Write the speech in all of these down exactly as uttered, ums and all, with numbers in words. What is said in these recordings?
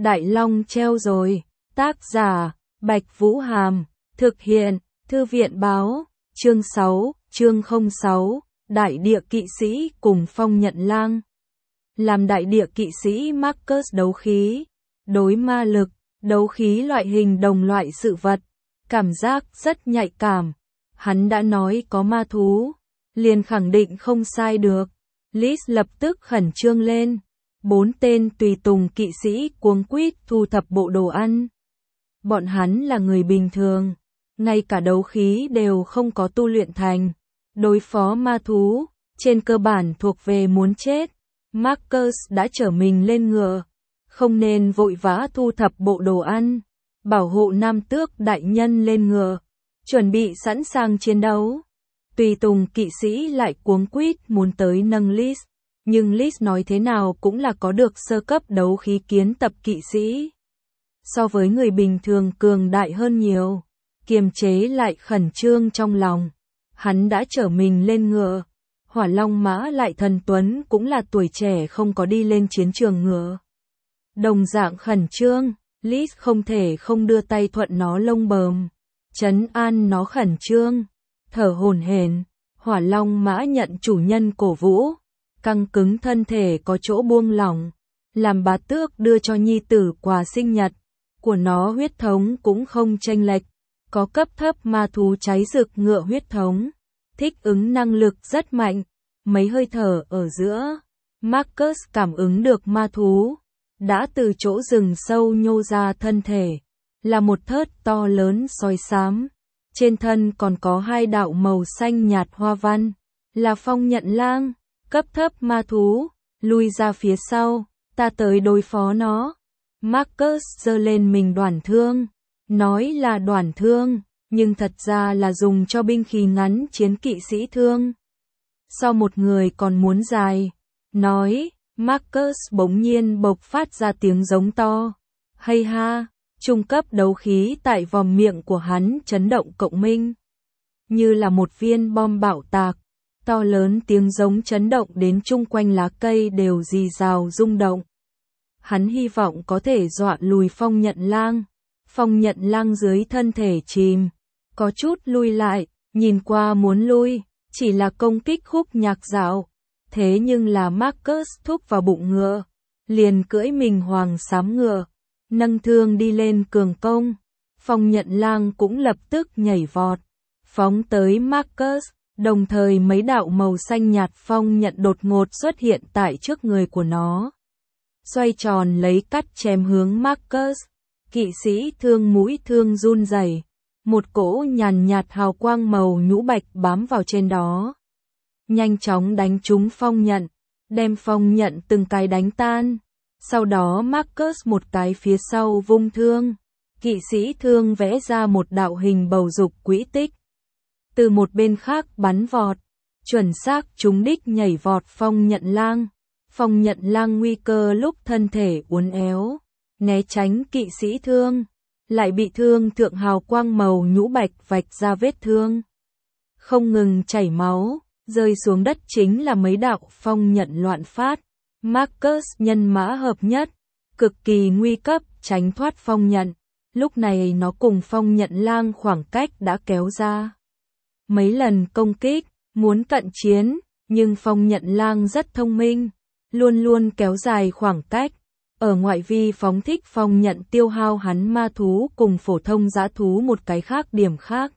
Đại Long treo rồi. Tác giả, Bạch Vũ Hàm. Thực hiện, Thư viện Báo. Chương sáu, chương không sáu, Đại Địa Kỵ Sĩ cùng Phong Nhận Lang. Làm Đại Địa Kỵ Sĩ Marcus đấu khí, đối ma lực, đấu khí loại hình đồng loại sự vật, cảm giác rất nhạy cảm. Hắn đã nói có ma thú, liền khẳng định không sai được. Liz lập tức khẩn trương lên. Bốn tên tùy tùng kỵ sĩ cuống quýt thu thập bộ đồ ăn. Bọn hắn là người bình thường, ngay cả đấu khí đều không có tu luyện thành. Đối phó ma thú, trên cơ bản thuộc về muốn chết. Marcus đã chở mình lên ngựa, không nên vội vã thu thập bộ đồ ăn, bảo hộ nam tước đại nhân lên ngựa, chuẩn bị sẵn sàng chiến đấu. Tùy tùng kỵ sĩ lại cuống quýt muốn tới nâng Liz, nhưng Liz nói thế nào cũng là có được sơ cấp đấu khí kiến tập kỵ sĩ. So với người bình thường cường đại hơn nhiều, kiềm chế lại khẩn trương trong lòng. Hắn đã chở mình lên ngựa, Hỏa Long mã lại thần tuấn cũng là tuổi trẻ không có đi lên chiến trường ngựa. Đồng dạng khẩn trương, Liz không thể không đưa tay thuận nó lông bờm, trấn an nó khẩn trương, thở hổn hển. Hỏa Long mã nhận chủ nhân cổ vũ, căng cứng thân thể có chỗ buông lỏng, làm bá tước đưa cho nhi tử quà sinh nhật của nó huyết thống cũng không chênh lệch, có cấp thấp ma thú cháy rực ngựa huyết thống, thích ứng năng lực rất mạnh. Mấy hơi thở ở giữa, Marcus cảm ứng được ma thú đã từ chỗ rừng sâu nhô ra thân thể, là một thớt to lớn sói xám, trên thân còn có hai đạo màu xanh nhạt hoa văn, là Phong Nhận Lang, cấp thấp ma thú. Lui ra phía sau, ta tới đối phó nó. Marcus giơ lên mình đoản thương, nói là đoản thương, nhưng thật ra là dùng cho binh khí ngắn chiến kỵ sĩ thương. Sau một người còn muốn dài, nói, Marcus bỗng nhiên bộc phát ra tiếng giống to. Hay ha, trung cấp đấu khí tại vòm miệng của hắn chấn động cộng minh, như là một viên bom bạo tạc, to lớn tiếng giống chấn động đến chung quanh lá cây đều rì rào rung động. Hắn hy vọng có thể dọa lùi Phong Nhận Lang. Phong Nhận Lang dưới thân thể chìm, có chút lui lại, nhìn qua muốn lui, chỉ là công kích khúc nhạc dạo. Thế nhưng là Marcus thúc vào bụng ngựa, liền cưỡi mình hoàng xám ngựa, nâng thương đi lên cường công. Phong Nhận Lang cũng lập tức nhảy vọt, phóng tới Marcus, đồng thời mấy đạo màu xanh nhạt phong nhận đột ngột xuất hiện tại trước người của nó. Xoay tròn lấy cắt chém hướng Marcus, kỵ sĩ thương mũi thương run rẩy, một cỗ nhàn nhạt hào quang màu nhũ bạch bám vào trên đó. Nhanh chóng đánh trúng phong nhận, đem phong nhận từng cái đánh tan. Sau đó Marcus một cái phía sau vung thương, kỵ sĩ thương vẽ ra một đạo hình bầu dục quỹ tích. Từ một bên khác bắn vọt, chuẩn xác trúng đích nhảy vọt Phong Nhận Lang. Phong Nhận Lang nguy cơ lúc thân thể uốn éo, né tránh kỵ sĩ thương, lại bị thương thượng hào quang màu nhũ bạch vạch ra vết thương, không ngừng chảy máu, rơi xuống đất chính là mấy đạo phong nhận loạn phát. Marcus nhân mã hợp nhất, cực kỳ nguy cấp tránh thoát phong nhận. Lúc này nó cùng Phong Nhận Lang khoảng cách đã kéo ra mấy lần công kích, muốn cận chiến, nhưng Phong Nhận Lang rất thông minh, luôn luôn kéo dài khoảng cách. Ở ngoại vi phóng thích phong nhận tiêu hao hắn ma thú cùng phổ thông dã thú một cái khác điểm khác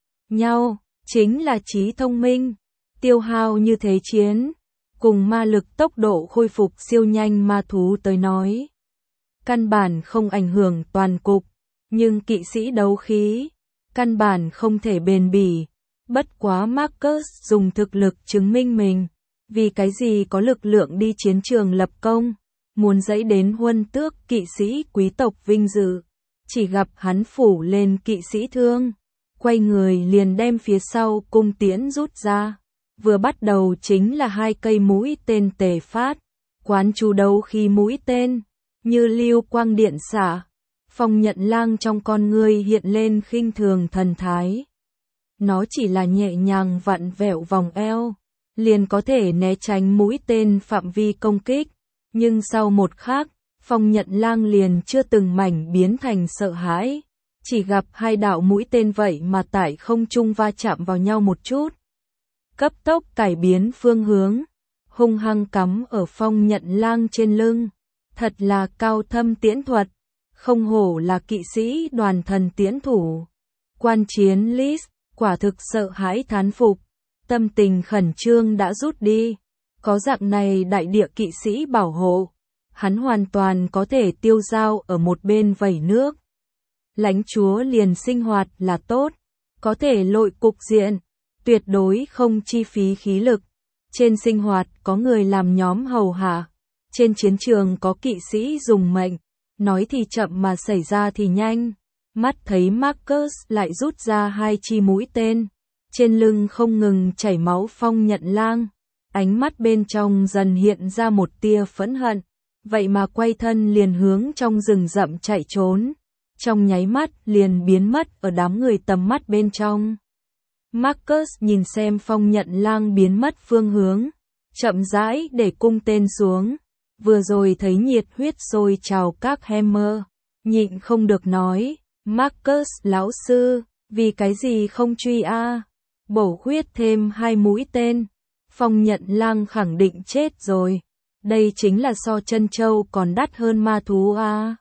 nhau, chính là trí thông minh. Tiêu hao như thế chiến, cùng ma lực tốc độ khôi phục siêu nhanh ma thú tới nói, căn bản không ảnh hưởng toàn cục, nhưng kỵ sĩ đấu khí, căn bản không thể bền bỉ. Bất quá Marcus dùng thực lực chứng minh mình, vì cái gì có lực lượng đi chiến trường lập công, muốn dẫy đến huân tước kỵ sĩ quý tộc vinh dự. Chỉ gặp hắn phủ lên kỵ sĩ thương, quay người liền đem phía sau cung tiễn rút ra. Vừa bắt đầu chính là hai cây mũi tên tề phát, quán chú đấu khi mũi tên, như lưu quang điện xạ. Phong Nhận Lang trong con ngươi hiện lên khinh thường thần thái. Nó chỉ là nhẹ nhàng vặn vẹo vòng eo, liền có thể né tránh mũi tên phạm vi công kích. Nhưng sau một khắc, Phong Nhận Lang liền chưa từng mảnh biến thành sợ hãi, chỉ gặp hai đạo mũi tên vậy mà tại không trung va chạm vào nhau một chút. Cấp tốc cải biến phương hướng, hung hăng cắm ở Phong Nhận Lang trên lưng. Thật là cao thâm tiễn thuật, không hổ là kỵ sĩ đoàn thần tiễn thủ. Quan chiến Lis, quả thực sợ hãi thán phục, tâm tình khẩn trương đã rút đi. Có dạng này đại địa kỵ sĩ bảo hộ, hắn hoàn toàn có thể tiêu dao ở một bên vẩy nước. Lãnh chúa liền sinh hoạt là tốt, có thể lội cục diện, tuyệt đối không chi phí khí lực. Trên sinh hoạt có người làm nhóm hầu hạ, trên chiến trường có kỵ sĩ dùng mệnh, nói thì chậm mà xảy ra thì nhanh. Mắt thấy Marcus lại rút ra hai chi mũi tên, trên lưng không ngừng chảy máu Phong Nhận Lang, ánh mắt bên trong dần hiện ra một tia phẫn hận, vậy mà quay thân liền hướng trong rừng rậm chạy trốn, trong nháy mắt liền biến mất ở đám người tầm mắt bên trong. Marcus nhìn xem Phong Nhận Lang biến mất phương hướng, chậm rãi để cung tên xuống, vừa rồi thấy nhiệt huyết sôi trào các Hammer, nhịn không được nói, Marcus lão sư, vì cái gì không truy a? Bổ huyết thêm hai mũi tên, Phong Nhận Lang khẳng định chết rồi, đây chính là so chân châu còn đắt hơn ma thú a.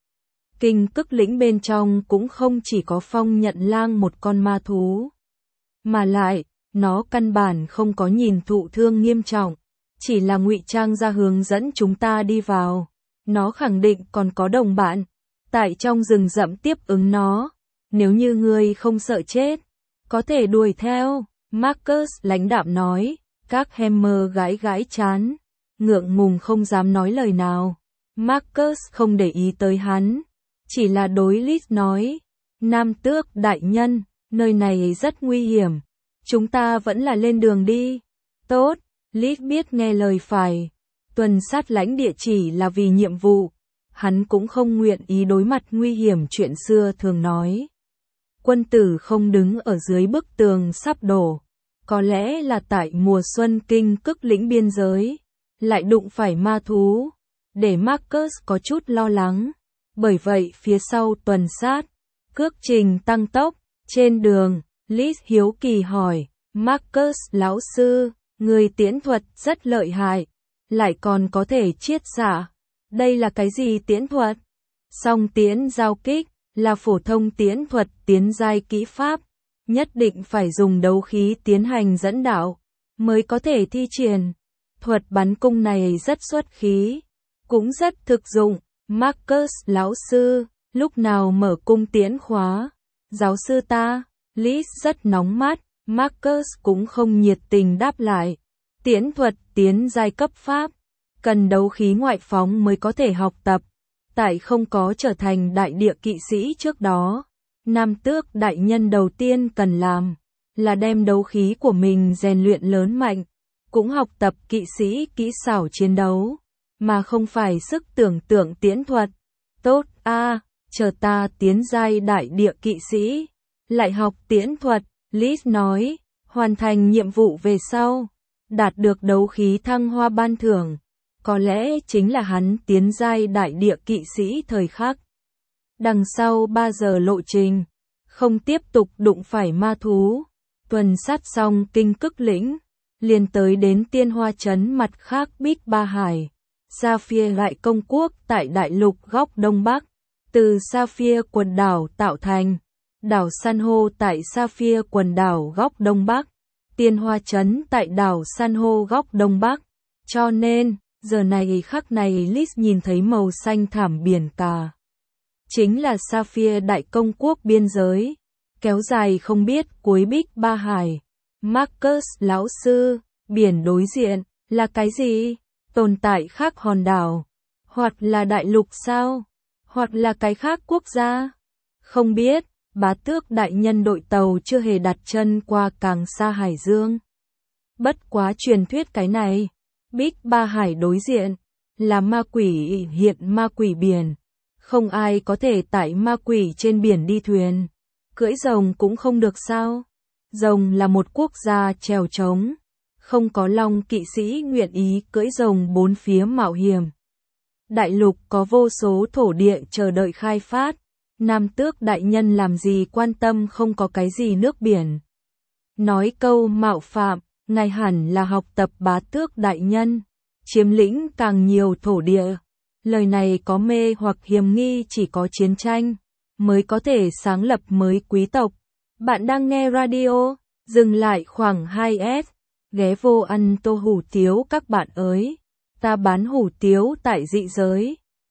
Kinh Cức Lĩnh bên trong cũng không chỉ có Phong Nhận Lang một con ma thú, mà lại, nó căn bản không có nhìn thụ thương nghiêm trọng, chỉ là ngụy trang ra hướng dẫn chúng ta đi vào. Nó khẳng định còn có đồng bạn tại trong rừng rậm tiếp ứng nó, nếu như ngươi không sợ chết, có thể đuổi theo. Marcus lãnh đạm nói, các Hammer gãi gãi chán, ngượng ngùng không dám nói lời nào. Marcus không để ý tới hắn, chỉ là đối Lis nói, Nam Tước đại nhân, nơi này rất nguy hiểm, chúng ta vẫn là lên đường đi. Tốt, Lis biết nghe lời phải, tuần sát lãnh địa chỉ là vì nhiệm vụ, hắn cũng không nguyện ý đối mặt nguy hiểm. Chuyện xưa thường nói, quân tử không đứng ở dưới bức tường sắp đổ, có lẽ là tại mùa xuân Kinh Cức Lĩnh biên giới, lại đụng phải ma thú, để Marcus có chút lo lắng, bởi vậy phía sau tuần sát, cước trình tăng tốc, trên đường, Lis hiếu kỳ hỏi, Marcus lão sư, người tiễn thuật rất lợi hại, lại còn có thể chiết xạ, đây là cái gì tiễn thuật? Song tiễn giao kích, là phổ thông tiễn thuật tiến giai kỹ pháp, nhất định phải dùng đấu khí tiến hành dẫn đạo, mới có thể thi triển. Thuật bắn cung này rất xuất khí, cũng rất thực dụng. Marcus lão sư, lúc nào mở cung tiễn khóa? Giáo sư ta, Lis rất nóng mắt, Marcus cũng không nhiệt tình đáp lại. Tiễn thuật tiến giai cấp pháp, cần đấu khí ngoại phóng mới có thể học tập. Tại không có trở thành đại địa kỵ sĩ trước đó, Nam Tước đại nhân đầu tiên cần làm là đem đấu khí của mình rèn luyện lớn mạnh, cũng học tập kỵ sĩ kỹ xảo chiến đấu, mà không phải sức tưởng tượng tiễn thuật. Tốt a, chờ ta tiến giai đại địa kỵ sĩ, lại học tiễn thuật. Lis nói, hoàn thành nhiệm vụ về sau, đạt được đấu khí thăng hoa ban thưởng, có lẽ chính là hắn tiến giai đại địa kỵ sĩ thời khắc. Đằng sau ba giờ lộ trình, không tiếp tục đụng phải ma thú, tuần sát xong Kinh Cức Lĩnh, liền tới đến Tiên Hoa Trấn mặt khác Bích Ba Hải. Sapphire Đại Công Quốc tại đại lục góc Đông Bắc, từ Sapphire quần đảo tạo thành, đảo San hô tại Sapphire quần đảo góc Đông Bắc, Tiên Hoa Trấn tại đảo San hô góc Đông Bắc, cho nên, giờ này khắc này Lis nhìn thấy màu xanh thảm biển cả. Chính là Sapphire Đại Công Quốc biên giới, kéo dài không biết cuối Bích Ba Hải. Marcus lão sư, biển đối diện, là cái gì? Tồn tại khác hòn đảo, hoặc là đại lục sao, hoặc là cái khác quốc gia. Không biết, bá tước đại nhân đội tàu chưa hề đặt chân qua càng xa hải dương. Bất quá truyền thuyết cái này, Bích Ba Hải đối diện, là ma quỷ hiện ma quỷ biển. Không ai có thể tải ma quỷ trên biển đi thuyền. Cưỡi rồng cũng không được sao? Rồng là một quốc gia trèo trống. Không có long kỵ sĩ nguyện ý cưỡi rồng bốn phía mạo hiểm. Đại lục có vô số thổ địa chờ đợi khai phát. Nam Tước đại nhân làm gì quan tâm không có cái gì nước biển. Nói câu mạo phạm, ngài hẳn là học tập Bá Tước đại nhân, chiếm lĩnh càng nhiều thổ địa. Lời này có mê hoặc hiềm nghi, chỉ có chiến tranh mới có thể sáng lập mới quý tộc. Bạn đang nghe radio, dừng lại khoảng hai s, ghé vô ăn tô hủ tiếu các bạn ơi. Ta bán hủ tiếu tại dị giới.